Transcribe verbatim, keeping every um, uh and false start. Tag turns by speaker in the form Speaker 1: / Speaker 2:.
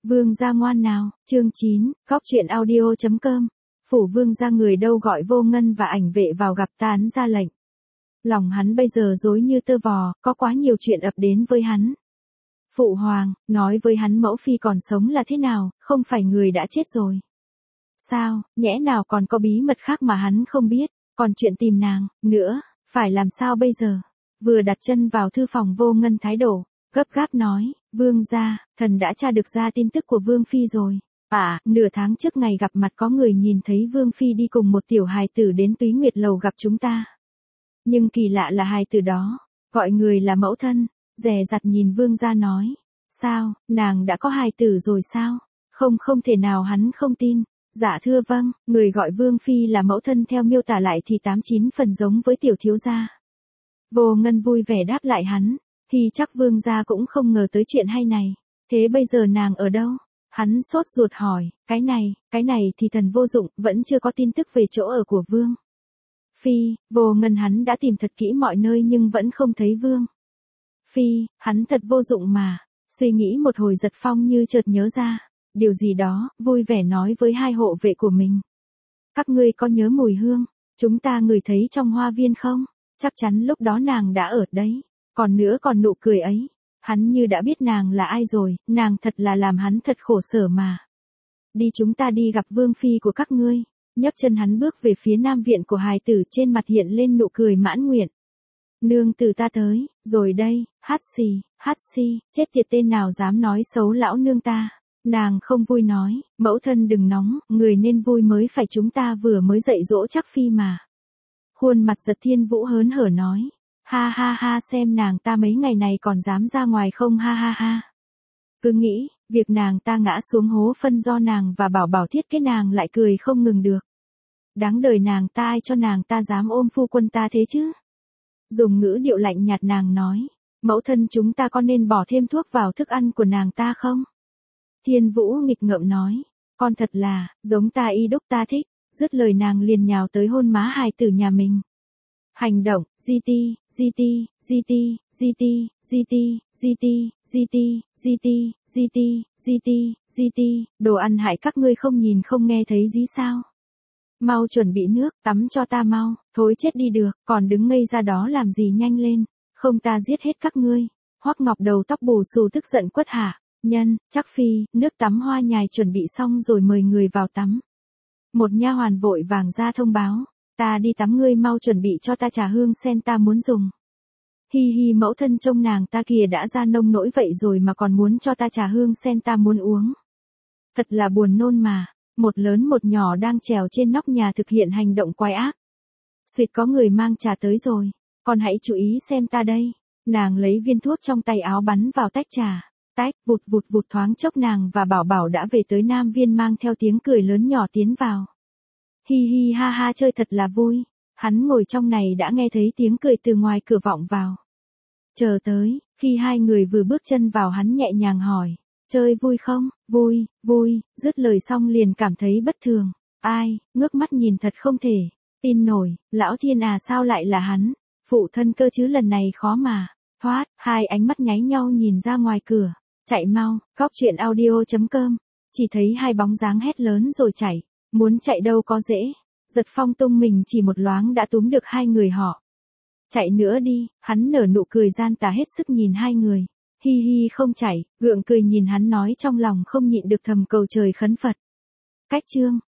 Speaker 1: Vương gia ngoan nào, chương chín, góc truyện audio chấm com. Phủ vương gia người đâu gọi Vô Ngân và ảnh vệ vào gặp tán ra lệnh. Lòng hắn bây giờ rối như tơ vò, có quá nhiều chuyện ập đến với hắn. Phụ hoàng, nói với hắn mẫu phi còn sống là thế nào, không phải người đã chết rồi. Sao, nhẽ nào còn có bí mật khác mà hắn không biết, còn chuyện tìm nàng, nữa, phải làm sao bây giờ? Vừa đặt chân vào thư phòng Vô Ngân thái độ, gấp gáp nói, vương gia, thần đã tra được ra tin tức của vương phi rồi. À, nửa tháng trước ngày gặp mặt có người nhìn thấy vương phi đi cùng một tiểu hài tử đến Túy Nguyệt lầu gặp chúng ta. Nhưng kỳ lạ là hài tử đó, gọi người là mẫu thân, dè dặt nhìn vương gia nói. Sao, nàng đã có hài tử rồi sao? Không không thể nào hắn không tin. Dạ thưa vâng, người gọi vương phi là mẫu thân theo miêu tả lại thì tám chín phần giống với tiểu thiếu gia. Vô Ngân vui vẻ đáp lại hắn, thì chắc vương gia cũng không ngờ tới chuyện hay này. Thế bây giờ nàng ở đâu? Hắn sốt ruột hỏi, cái này, cái này thì thần vô dụng, vẫn chưa có tin tức về chỗ ở của vương phi. Vô Ngân hắn đã tìm thật kỹ mọi nơi nhưng vẫn không thấy vương phi, hắn thật vô dụng mà. Suy nghĩ một hồi Giật Phong như chợt nhớ ra điều gì đó, vui vẻ nói với hai hộ vệ của mình. Các ngươi có nhớ mùi hương chúng ta ngửi thấy trong hoa viên không? Chắc chắn lúc đó nàng đã ở đấy. Còn nữa còn nụ cười ấy, hắn như đã biết nàng là ai rồi, nàng thật là làm hắn thật khổ sở mà. Đi chúng ta đi gặp vương phi của các ngươi. Nhấc chân hắn bước về phía nam viện của hài tử, trên mặt hiện lên nụ cười mãn nguyện. Nương tử ta tới, rồi đây, hát xì, hát xì, chết tiệt tên nào dám nói xấu lão nương ta. Nàng không vui nói, mẫu thân đừng nóng, người nên vui mới phải, chúng ta vừa mới dạy dỗ chắc phi mà. Khuôn mặt Giật Thiên Vũ hớn hở nói, ha ha ha, xem nàng ta mấy ngày này còn dám ra ngoài không, ha ha ha. Cứ nghĩ, việc nàng ta ngã xuống hố phân do nàng và bảo bảo thiết cái nàng lại cười không ngừng được. Đáng đời nàng ta, ai cho nàng ta dám ôm phu quân ta thế chứ? Dùng ngữ điệu lạnh nhạt nàng nói, mẫu thân chúng ta có nên bỏ thêm thuốc vào thức ăn của nàng ta không? Thiên Vũ nghịch ngợm nói, con thật là, giống ta y đúc ta thích. Dứt lời nàng liền nhào tới hôn má hài tử nhà mình. Hành động, gi ti, gi ti, gi ti, gi ti, gi ti, gi ti, gi ti, gi ti, gi ti, gi ti, gi ti, đồ ăn hại các ngươi không nhìn không nghe thấy gì sao? Mau chuẩn bị nước, tắm cho ta mau, thối chết đi được, còn đứng ngây ra đó làm gì, nhanh lên, không ta giết hết các ngươi. Hoắc Ngọc đầu tóc bù xù tức giận quất hạ, nhân, chắc phi, nước tắm hoa nhài chuẩn bị xong rồi mời người vào tắm. Một nha hoàn vội vàng ra thông báo, ta đi tắm, ngươi mau chuẩn bị cho ta trà hương sen ta muốn dùng. Hi hi, mẫu thân trông nàng ta kìa đã ra nông nỗi vậy rồi mà còn muốn cho ta trà hương sen ta muốn uống. Thật là buồn nôn mà. Một lớn một nhỏ đang trèo trên nóc nhà thực hiện hành động quái ác. Suýt có người mang trà tới rồi, con hãy chú ý xem ta đây. Nàng lấy viên thuốc trong tay áo bắn vào tách trà. Tách, vụt vụt vụt, thoáng chốc nàng và bảo bảo đã về tới nam viên mang theo tiếng cười lớn nhỏ tiến vào. Hi hi ha ha, chơi thật là vui. Hắn ngồi trong này đã nghe thấy tiếng cười từ ngoài cửa vọng vào. Chờ tới, khi hai người vừa bước chân vào hắn nhẹ nhàng hỏi, chơi vui không? Vui, vui, dứt lời xong liền cảm thấy bất thường. Ai, ngước mắt nhìn thật không thể tin nổi, lão thiên à, sao lại là hắn? Phụ thân cơ chứ, lần này khó mà. Thoát, hai ánh mắt nháy nhau nhìn ra ngoài cửa. Chạy mau, góc truyện audio chấm com. Chỉ thấy hai bóng dáng hét lớn rồi chạy. Muốn chạy đâu có dễ. Giật Phong tung mình chỉ một loáng đã túm được hai người họ. Chạy nữa đi, hắn nở nụ cười gian tà hết sức nhìn hai người. Hi hi không chạy, gượng cười nhìn hắn nói trong lòng không nhịn được thầm cầu trời khấn Phật. Cách chương.